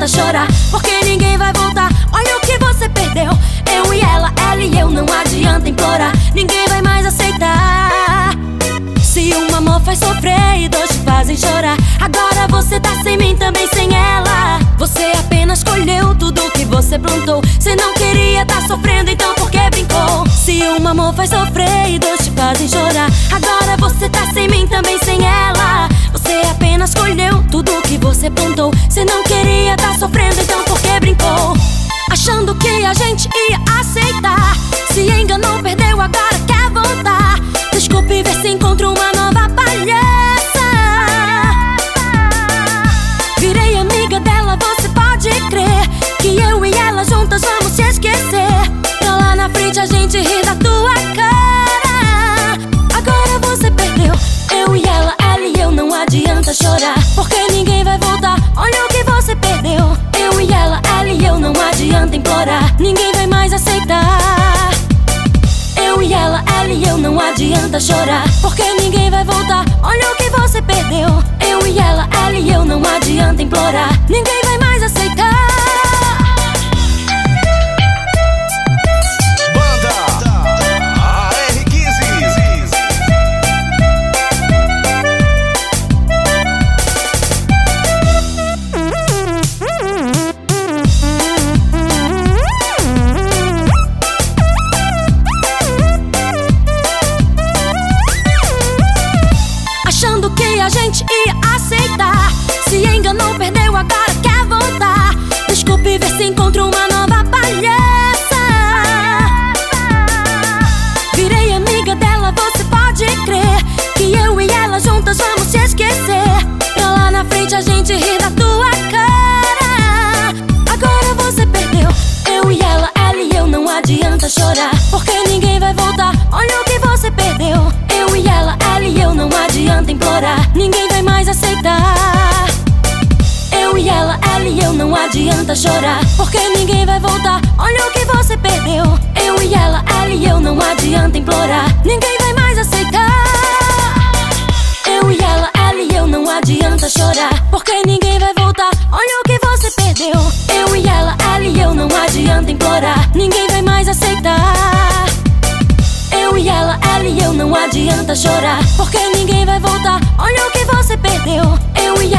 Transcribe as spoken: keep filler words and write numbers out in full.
adianta chorar, porque ninguém vai voltar. Olha o que você perdeu. Eu e ela, ela e eu, não adianta implorar. Ninguém vai mais aceitar. Se um amor faz sofrer e dois te fazem chorar, agora você tá sem mim, também sem ela. Você apenas escolheu tudo que você plantou. Você não queria tá sofrendo, então por que brincou? Se um amor faz sofrer e dois te fazem chorar, agora você tá sem mim, também sem ela. Você apenas escolheu tudo que você plantou. Você não queria tá sofrendo, então por que brincou? Achando que a gente ia aceitar, se enganou, perdeu, agora quer voltar. Desculpe, ver se encontra uma nova palhaça. Virei amiga dela, você pode crer que eu e ela juntas vamos te esquecer. Pra lá na frente a gente ri da tua cara. Agora você perdeu. Eu e ela, ela e eu, não adianta chorar, porque ninguém vai voltar. Olha o que você perdeu. Eu e ela, ela e eu, não adianta implorar. Ninguém vai mais aceitar. Eu e ela, ela e eu, não adianta chorar, porque ninguém vai voltar. Olha o que você perdeu. Eu e ela, ela e eu, não adianta implorar. Ninguém vai mais aceitar. Achando que a gente ia aceitar, se enganou, perdeu, agora quer voltar. Desculpe, ver se encontra uma nova palhaça. Virei amiga dela, você pode crer que eu e ela juntas vamos te esquecer. Pra lá na frente a gente ri da tua cara. Agora você perdeu. Eu e ela, ela e eu, não adianta chorar, porque ninguém vai voltar. Olha o que você perdeu. Eu e ela, ela e eu, não adianta implorar. Ninguém vai mais aceitar. Eu e ela, ela e eu, não adianta chorar, porque ninguém vai voltar. Olha o que você perdeu. Eu e ela, ela e eu, não adianta implorar. Ninguém vai mais aceitar. Eu e ela, ela e eu, não adianta chorar, porque ninguém vai voltar. Olha o que você perdeu. Eu e ela, ela e eu, não adianta implorar. Ninguém vai mais aceitar. Eu e ela, ela e eu, não adianta chorar, porque ninguém vai voltar. Olha o que você perdeu. Eu e